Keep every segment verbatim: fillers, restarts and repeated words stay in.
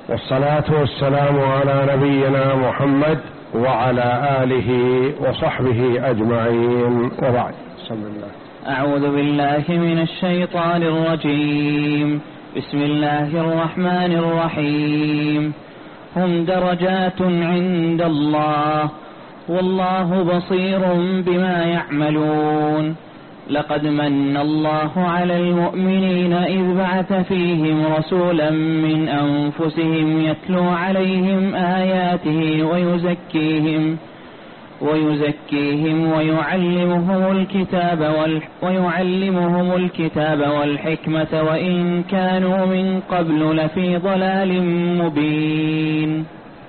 والصلاة والسلام على نبينا محمد وعلى آله وصحبه أجمعين، وبعد. بسم الله. أعوذ بالله من الشيطان الرجيم. بسم الله الرحمن الرحيم. هم درجات عند الله والله بصير بما يعملون. لقد من الله على المؤمنين إذ بعث فيهم رسولا من أنفسهم يتلو عليهم آياته ويزكيهم ويزكيهم ويعلمهم الكتاب ويعلمهم الكتاب والحكمة وإن كانوا من قبل لفي ضلال مبين.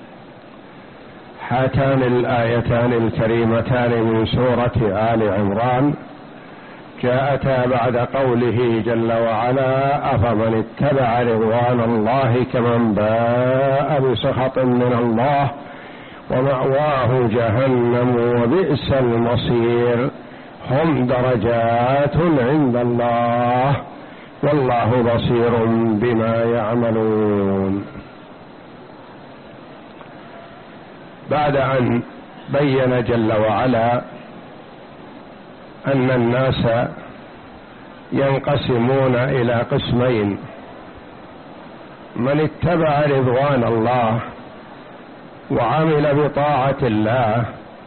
هاتان الآيتان الكريمتان من سورة آل عمران جاءتا بعد قوله جل وعلا: أفمن اتبع رضوان الله كمن باء بسخط من الله ومأواه جهنم وبئس المصير. هم درجات عند الله والله بصير بما يعملون. بعد أن بين جل وعلا أن الناس ينقسمون إلى قسمين: من اتبع رضوان الله وعمل بطاعة الله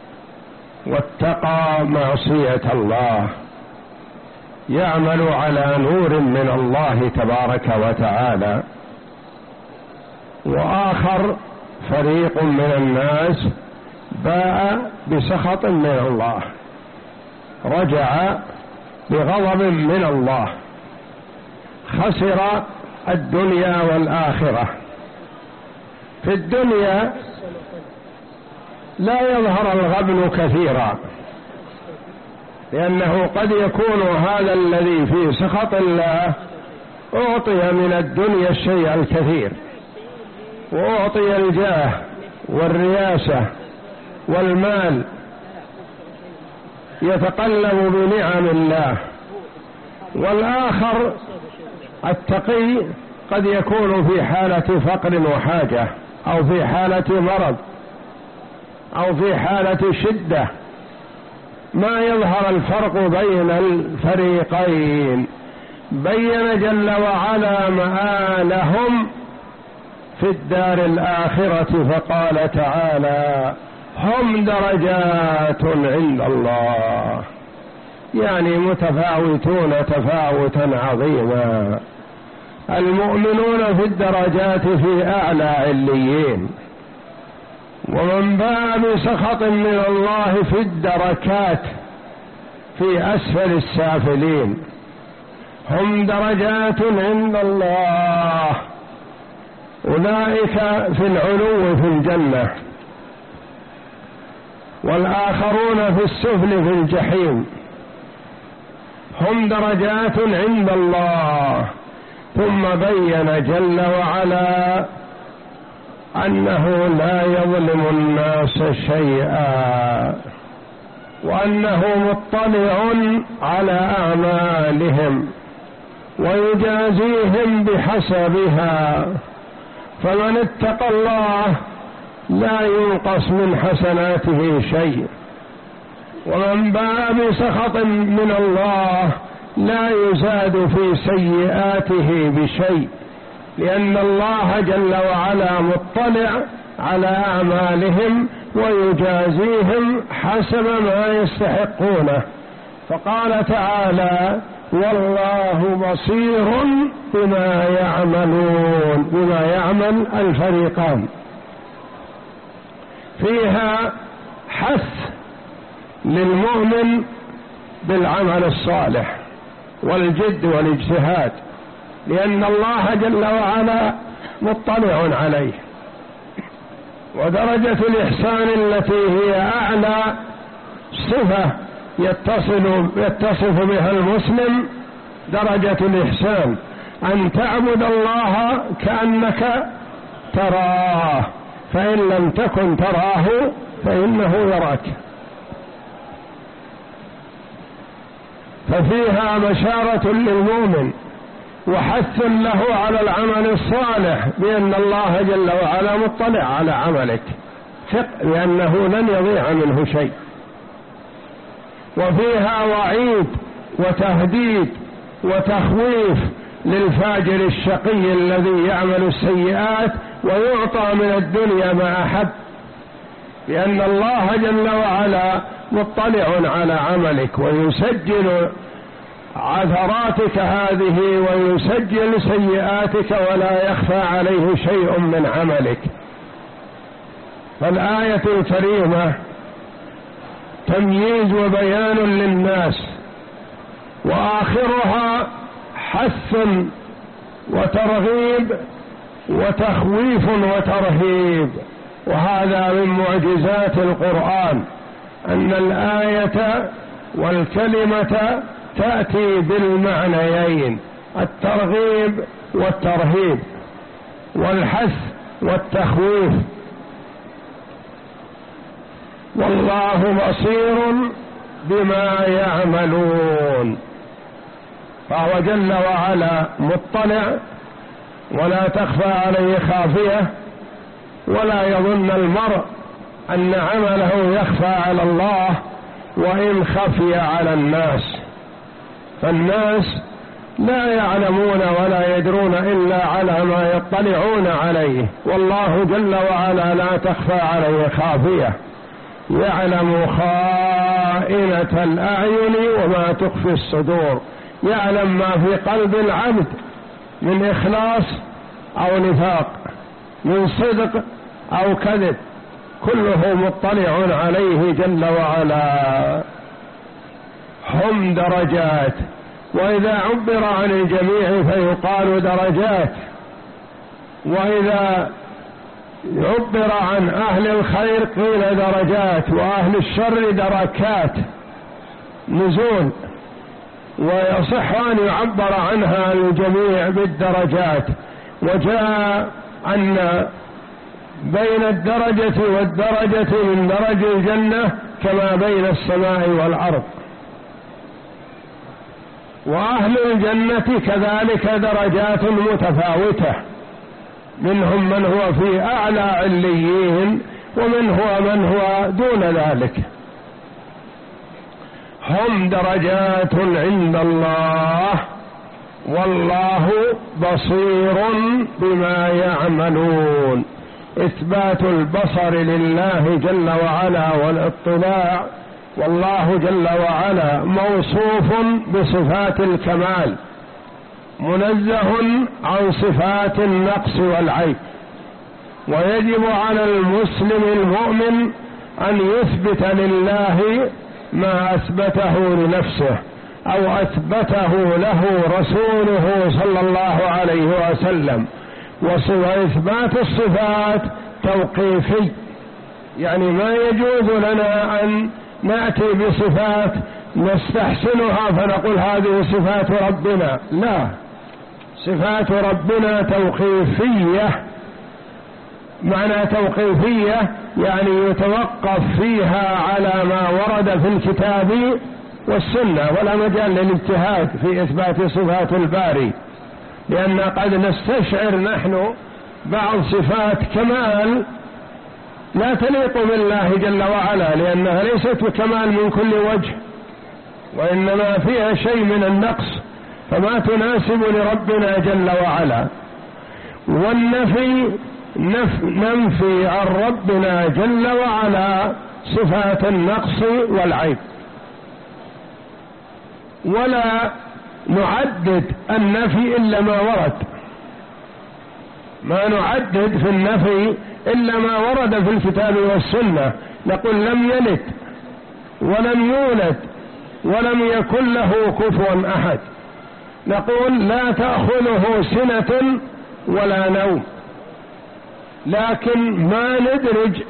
واتقى معصية الله يعمل على نور من الله تبارك وتعالى، وآخر فريق من الناس باء بسخط من الله، رجع بغضب من الله، خسر الدنيا والآخرة. في الدنيا لا يظهر الغبن كثيرا، لأنه قد يكون هذا الذي في سخط الله أعطي من الدنيا الشيء الكثير، وأعطي الجاه والرياسة والمال، يتقلب بنعم الله. والآخر التقي قد يكون في حالة فقر وحاجة، أو في حالة مرض، أو في حالة شدة، ما يظهر الفرق بين الفريقين. بين جل وعلا مآلهم في الدار الآخرة فقال تعالى: هم درجات عند الله، يعني متفاوتون تفاوتا عظيما. المؤمنون في الدرجات في أعلى عليين، ومن باء بسخط من الله في الدركات في أسفل السافلين. هم درجات عند الله، أولئك في العلو في الجنة، والآخرون في السفل في الجحيم. هم درجات عند الله. ثم بين جل وعلا أنه لا يظلم الناس شيئا، وأنه مطلع على أعمالهم ويجازيهم بحسبها. فمن اتقى الله لا ينقص من حسناته شيء، ومن باء بسخط من الله لا يزاد في سيئاته بشيء، لأن الله جل وعلا مطلع على أعمالهم ويجازيهم حسب ما يستحقونه. فقال تعالى: والله بصير بما يعملون، بما يعمل الفريقان. فيها حث للمؤمن بالعمل الصالح والجد والاجتهاد، لأن الله جل وعلا مطلع عليه. ودرجة الإحسان التي هي أعلى صفة يتصل يتصف بها المسلم درجة الإحسان، أن تعبد الله كأنك تراه، فإن لم تكن تراه فإنه يراك. ففيها بشارة للمؤمن وحث له على العمل الصالح، بأن الله جل وعلا مطلع على عملك، ثق بأنه لن يضيع منه شيء. وفيها وعيد وتهديد وتخويف للفاجر الشقي الذي يعمل السيئات ويعطى من الدنيا ما أحب، لأن الله جل وعلا مطلع على عملك ويسجل عثراتك هذه ويسجل سيئاتك ولا يخفى عليه شيء من عملك. فالآية الكريمة تمييز وبيان للناس، وآخرها حث وترغيب وتخويف وترهيب. وهذا من معجزات القرآن أن الآية والكلمة تأتي بالمعنيين، الترغيب والترهيب، والحث والتخويف. والله بصير بما يعملون، فهو جل وعلا مطلع ولا تخفى عليه خافية، ولا يظن المرء أن عمله يخفى على الله وإن خفي على الناس، فالناس لا يعلمون ولا يدرون إلا على ما يطلعون عليه، والله جل وعلا لا تخفى عليه خافية، يعلم خائنة الأعين وما تخفي الصدور، يعلم ما في قلب العبد من إخلاص أو نفاق، من صدق أو كذب، كله مطلع عليه جل وعلا. هم درجات، وإذا عبر عن الجميع فيقال درجات، وإذا عبر عن أهل الخير قيل درجات، وأهل الشر دركات نزول. ويصح أن يعبر عنها الجميع بالدرجات. وجاء أن بين الدرجة والدرجة من درج الجنة كما بين السماء والأرض. وأهل الجنة كذلك درجات متفاوتة، منهم من هو في أعلى عليين ومن هو من هو دون ذلك. هم درجات عند الله والله بصير بما يعملون. إثبات البصر لله جل وعلا والاطلاع، والله جل وعلا موصوف بصفات الكمال، منزه عن صفات النقص والعيب. ويجب على المسلم المؤمن أن يثبت لله ما أثبته لنفسه أو أثبته له رسوله صلى الله عليه وسلم. وإثبات الصفات توقيفي، يعني ما يجوز لنا أن نأتي بصفات نستحسنها فنقول هذه صفات ربنا، لا، صفات ربنا توقيفية. معنى توقيفية يعني يتوقف فيها على ما ورد في الكتاب والسنة، ولا مجال للاجتهاد في إثبات صفات الباري، لأن قد نستشعر نحن بعض صفات كمال لا تليق بالله جل وعلا، لأنها ليست بكمال من كل وجه، وإنما فيها شيء من النقص فما تناسب لربنا جل وعلا. والنفي نف ننفي عن ربنا جل وعلا صفات النقص والعيب، ولا نعدد النفي إلا ما ورد، ما نعدد في النفي إلا ما ورد في الكتاب والسنة. نقول لم يلد ولم يولد ولم يكن له كفوا أحد. نقول لا تأخذه سنة ولا نوم، لكن ما ندرج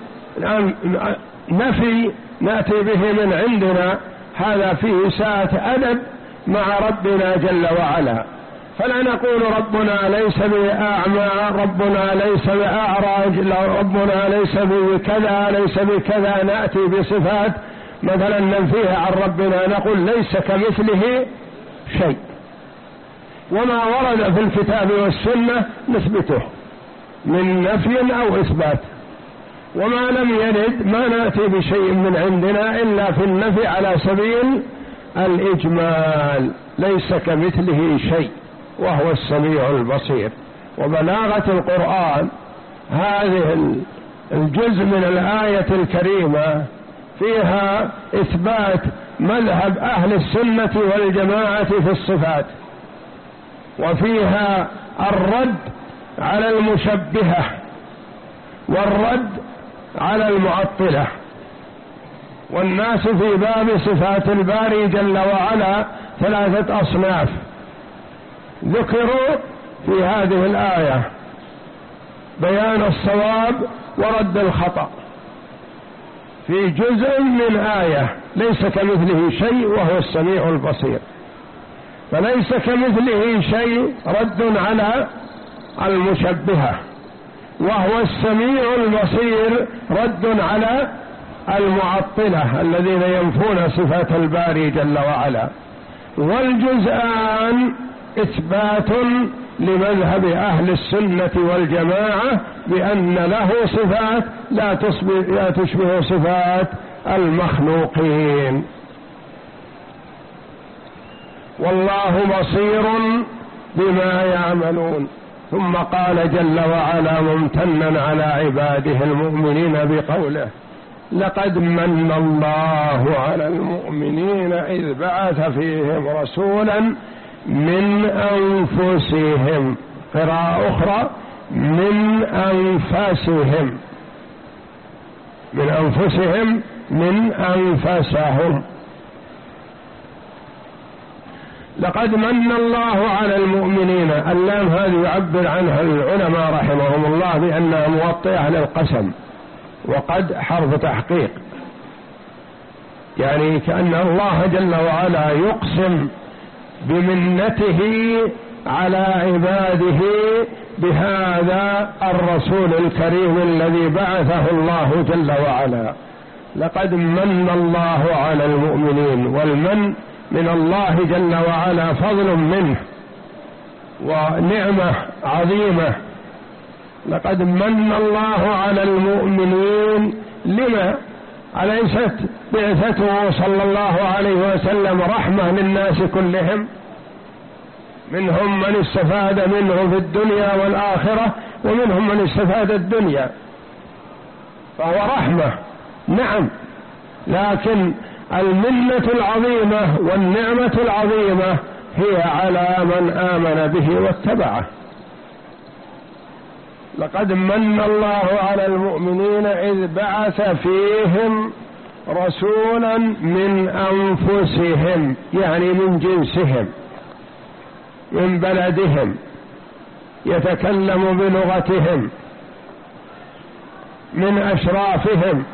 نفي نأتي به من عندنا، هذا فيه ساعة أدب مع ربنا جل وعلا. فلا نقول ربنا ليس بأعمى، ربنا ليس بأعرج، ربنا ليس بكذا، ليس بكذا، نأتي بصفات مثلا ننفيها عن ربنا، نقول ليس كمثله شيء. وما ورد في الكتاب والسنة نثبته من نفي أو إثبات، وما لم يرد ما نأتي بشيء من عندنا إلا في النفي على سبيل الإجمال. ليس كمثله شيء وهو السميع البصير. وبلاغة القرآن هذه الجزء من الآية الكريمة فيها إثبات مذهب أهل السنة والجماعة في الصفات، وفيها الرد على المشبهة والرد على المعطلة. والناس في باب صفات الباري جل وعلا ثلاثة أصناف ذكروا في هذه الآية: بيان الصواب ورد الخطأ في جزء من آية. ليس كمثله شيء وهو السميع البصير. فليس كمثله شيء رد على المشبهة، وهو السميع البصير رد على المعطلة الذين ينفون صفات الباري جل وعلا. والجزءان إثبات لمذهب أهل السنة والجماعة بأن له صفات لا لا تشبه صفات المخلوقين. والله بصير بما يعملون. ثم قال جل وعلا ممتنا على عباده المؤمنين بقوله: لقد من الله على المؤمنين إذ بعث فيهم رسولا من أنفسهم. قراءة أخرى: من أنفسهم، من أنفسهم، من أنفسهم. لقد من الله على المؤمنين. اللام هذه يعبر عنها العلماء رحمهم الله بأنها موطئة للقسم، وقد حرف تحقيق، يعني كأن الله جل وعلا يقسم بمنته على عباده بهذا الرسول الكريم الذي بعثه الله جل وعلا. لقد من الله على المؤمنين، والمن من الله جل وعلا فضل منه ونعمة عظيمة. لقد من الله على المؤمنين. لما؟ أليست بعثته صلى الله عليه وسلم رحمة للناس كلهم؟ منهم من استفاد منه في الدنيا والآخرة، ومنهم من استفاد الدنيا، فهو رحمة نعم، لكن المنة العظيمة والنعمة العظيمة هي على من آمن به واتبعه. لقد من الله على المؤمنين إذ بعث فيهم رسولا من أنفسهم، يعني من جنسهم، من بلدهم، يتكلم بلغتهم، من أشرافهم،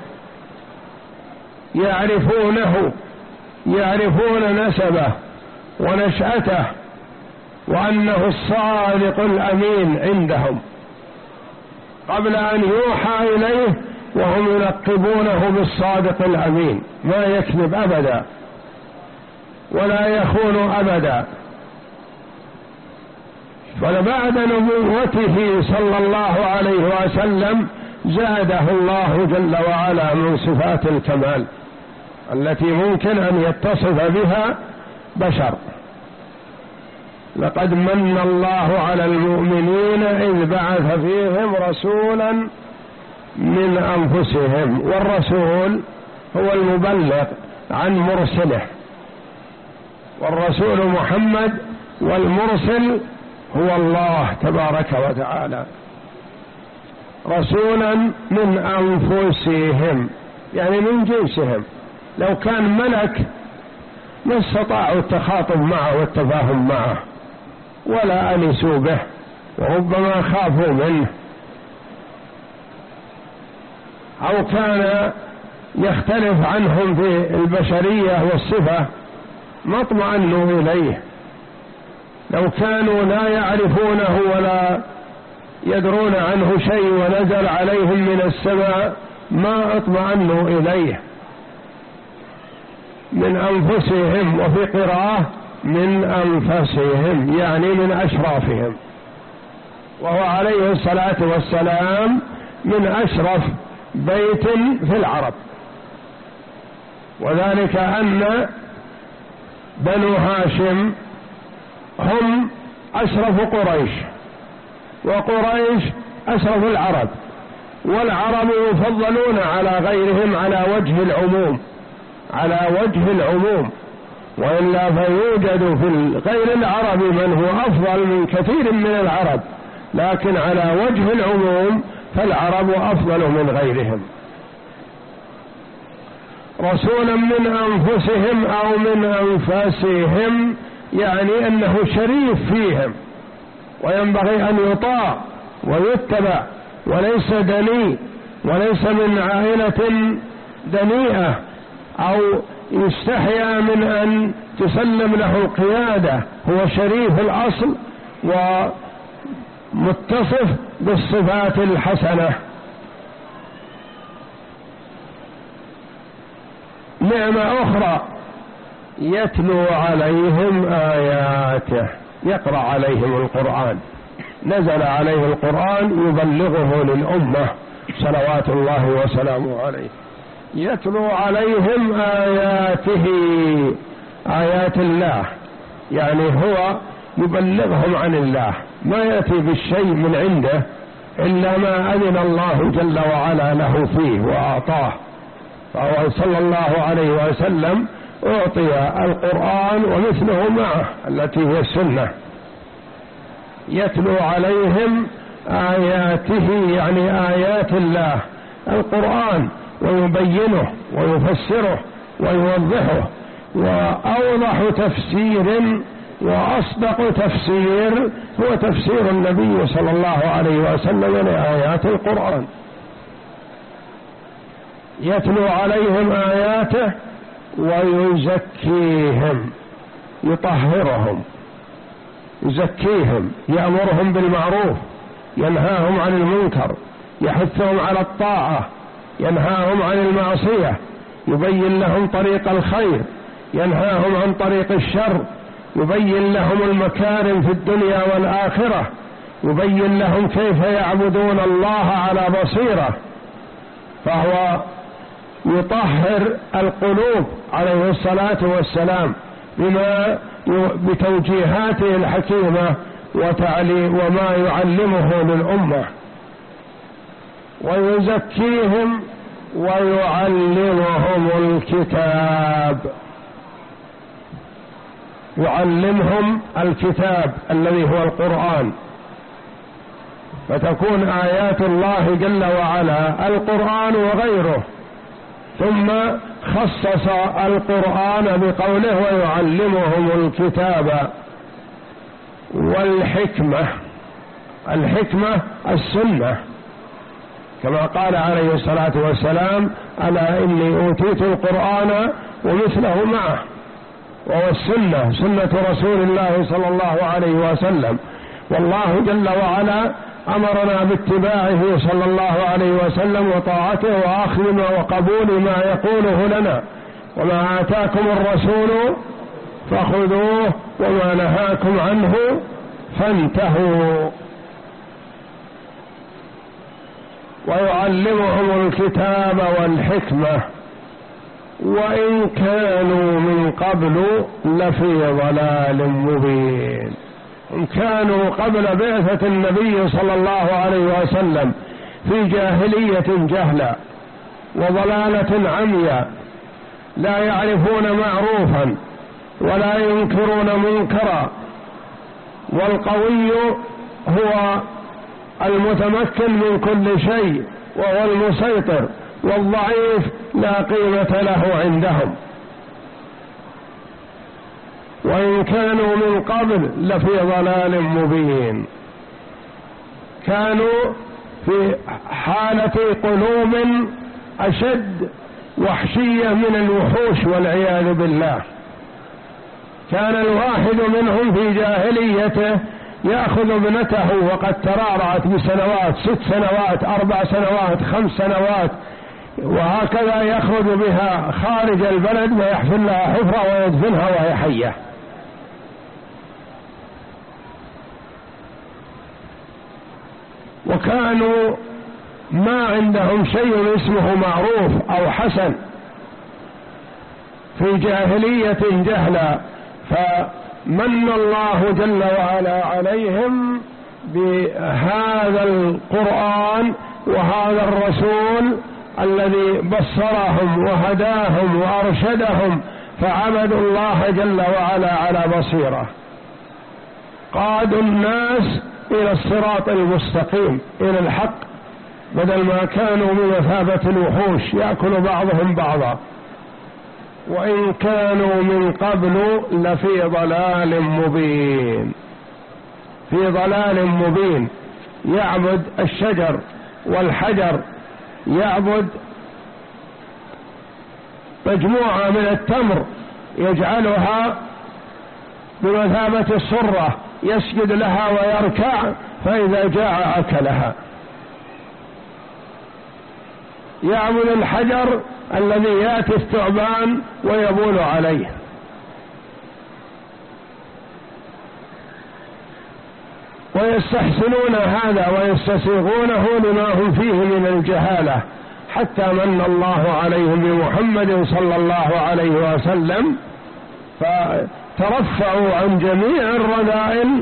يعرفونه، يعرفون نسبه ونشأته، وأنه الصادق الأمين عندهم قبل أن يوحى إليه، وهم يلقبونه بالصادق الأمين، ما يكذب أبدا ولا يخون أبدا. فبعد نبوته صلى الله عليه وسلم زاده الله جل وعلا من صفات الكمال التي ممكن أن يتصف بها بشر. لقد من الله على المؤمنين إذ بعث فيهم رسولا من أنفسهم. والرسول هو المبلغ عن مرسله، والرسول محمد، والمرسل هو الله تبارك وتعالى. رسولا من أنفسهم يعني من جنسهم. لو كان ملك ما استطاعوا التخاطب معه والتفاهم معه ولا أنسوا به، وربما خافوا منه، أو كان يختلف عنهم في البشرية والصفة ما اطمأنوا إليه. لو كانوا لا يعرفونه ولا يدرون عنه شيء ونزل عليهم من السماء ما اطمأنوا إليه. من أنفسهم، وفي قراءة من أنفسهم، يعني من أشرافهم، وهو عليه الصلاة والسلام من أشرف بيت في العرب، وذلك أن بنو هاشم هم أشرف قريش، وقريش أشرف العرب، والعرب يفضلون على غيرهم على وجه العموم، على وجه العموم، وإلا فيوجد في غير العرب من هو أفضل من كثير من العرب، لكن على وجه العموم فالعرب أفضل من غيرهم. رسولا من أنفسهم أو من أنفاسهم، يعني أنه شريف فيهم وينبغي أن يطاع ويتبع، وليس دني، وليس من عائلة دنيئة أو يستحيا من أن تسلم له القيادة، هو شريف الأصل ومتصف بالصفات الحسنة. نعمة أخرى يتلو عليهم آياته، يقرأ عليهم القرآن، نزل عليه القرآن يبلغه للأمة صلوات الله وسلامه عليه، يتلو عليهم آياته، آيات الله، يعني هو يبلغهم عن الله، ما يأتي بالشيء من عنده إلا ما أذن الله جل وعلا له فيه وأعطاه، فهو صلى الله عليه وسلم أعطي القرآن ومثله معه التي هي السنة. يتلو عليهم آياته، يعني آيات الله القرآن، ويبينه ويفسره ويوضحه، وأوضح تفسير وأصدق تفسير هو تفسير النبي صلى الله عليه وسلم لآيات القرآن. يتلو عليهم آياته ويزكيهم، يطهرهم، يزكيهم، يأمرهم بالمعروف، ينهاهم عن المنكر، يحثهم على الطاعة، ينهاهم عن المعصية، يبين لهم طريق الخير، ينهاهم عن طريق الشر، يبين لهم المكارم في الدنيا والآخرة، يبين لهم كيف يعبدون الله على بصيرة، فهو يطهر القلوب عليه الصلاة والسلام بما بتوجيهاته الحكيمة وتعليم وما يعلمه للأمة، ويزكيهم ويعلمهم الكتاب، يعلمهم الكتاب الذي هو القرآن، فتكون آيات الله جل وعلا القرآن وغيره، ثم خصص القرآن بقوله ويعلمهم الكتاب والحكمة. الحكمة السنة، كما قال عليه الصلاة والسلام ألا إني أوتيت القرآن ومثله معه، وهو السنة، سنة رسول الله صلى الله عليه وسلم، والله جل وعلا أمرنا باتباعه صلى الله عليه وسلم وطاعته وأخذ وقبول ما يقوله لنا، وما آتاكم الرسول فخذوه وما نهاكم عنه فانتهوا. ويعلمهم الكتاب والحكمة وإن كانوا من قبل لفي ضلال مبين. إن كانوا قبل بعثة النبي صلى الله عليه وسلم في جاهلية جهلا وضلالة عمياء، لا يعرفون معروفا ولا ينكرون منكرا، والقوي هو المتمكن من كل شيء وهو المسيطر، والضعيف لا قيمة له عندهم. وإن كانوا من قبل لفي ضلال مبين، كانوا في حالة قلوب أشد وحشية من الوحوش والعياذ بالله. كان الواحد منهم في جاهليته يأخذ ابنته وقد ترعرعت بسنوات، ست سنوات، أربع سنوات، خمس سنوات، وهكذا يخرج بها خارج البلد ويحفر لها حفرة ويدفنها وهي حية، وكانوا ما عندهم شيء اسمه معروف أو حسن، في جاهلية جهلا، فمن الله جل وعلا عليهم بهذا القرآن وهذا الرسول الذي بصرهم وهداهم وأرشدهم، فعبدوا الله جل وعلا على بصيرة، قادوا الناس إلى الصراط المستقيم، إلى الحق، بدل ما كانوا بمثابة الوحوش يأكل بعضهم بعضا. وإن كانوا من قبل لفي ضلال مبين، في ضلال مبين، يعبد الشجر والحجر، يعبد مجموعة من التمر يجعلها بمثابة الصرة، يسجد لها ويركع، فإذا جاع أكلها. يعبد الحجر الذي يأتي الثعبان ويبول عليه. ويستحسنون هذا ويستسيغونه لما هم فيه من الجهالة، حتى من الله عليهم بمحمد صلى الله عليه وسلم، فترفعوا عن جميع الرذائل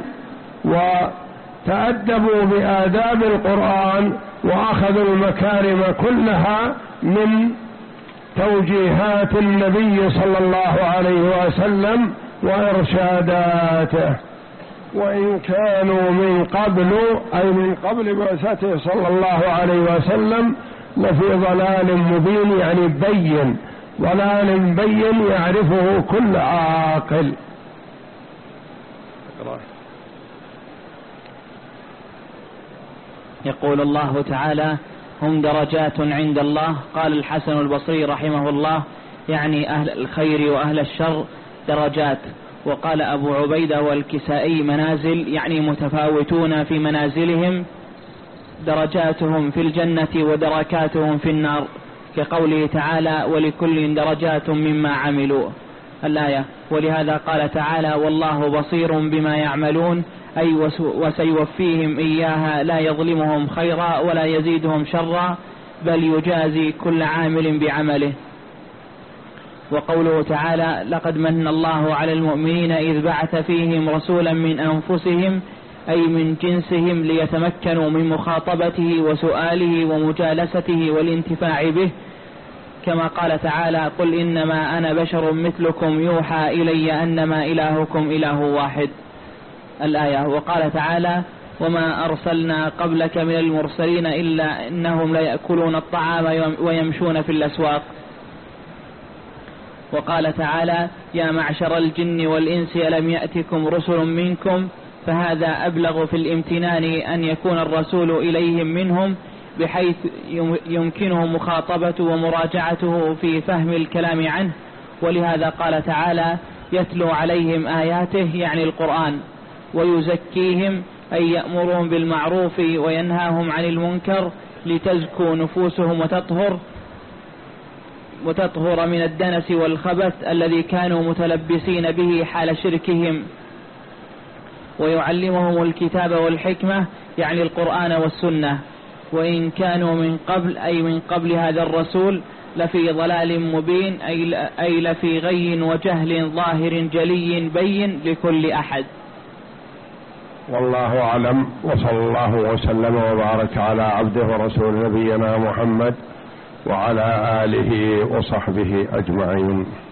وتأدبوا بآداب القرآن، وأخذوا المكارم كلها من توجيهات النبي صلى الله عليه وسلم وإرشاداته. وإن كانوا من قبل، أي من قبل بعثته صلى الله عليه وسلم، لفي ضلال مبين، يعني بين، ضلال بين يعرفه كل عاقل. يقول الله تعالى: هم درجات عند الله. قال الحسن البصري رحمه الله: يعني أهل الخير وأهل الشر درجات. وقال أبو عبيدة والكسائي: منازل، يعني متفاوتون في منازلهم، درجاتهم في الجنة ودركاتهم في النار، كقوله تعالى: ولكل درجات مما عملوا، الآية. ولهذا قال تعالى: والله بصير بما يعملون، أي وسيوفيهم إياها لا يظلمهم خيرا ولا يزيدهم شرا، بل يجازي كل عامل بعمله. وقوله تعالى: لقد من الله على المؤمنين إذ بعث فيهم رسولا من أنفسهم، أي من جنسهم، ليتمكنوا من مخاطبته وسؤاله ومجالسته والانتفاع به، كما قال تعالى: قل إنما أنا بشر مثلكم يوحى إلي أنما إلهكم إله واحد، الآية. وقال تعالى: وما أرسلنا قبلك من المرسلين إلا إنهم ليأكلون الطعام ويمشون في الأسواق. وقال تعالى: يا معشر الجن والإنس ألم يأتكم رسل منكم، فهذا أبلغ في الامتنان أن يكون الرسول إليهم منهم، بحيث يمكنهم مخاطبته ومراجعته في فهم الكلام عنه. ولهذا قال تعالى: يتلو عليهم آياته، يعني القرآن، ويزكيهم، أي يأمرهم بالمعروف وينهاهم عن المنكر، لتزكو نفوسهم وتطهر وتطهر من الدنس والخبث الذي كانوا متلبسين به حال شركهم. ويعلمهم الكتاب والحكمة، يعني القرآن والسنة. وإن كانوا من قبل، أي من قبل هذا الرسول، لفي ضلال مبين، أي لفي غي وجهل ظاهر جلي بين لكل أحد. والله أعلم، وصلى الله وسلم وبارك على عبده ورسول نبينا محمد وعلى آله وصحبه أجمعين.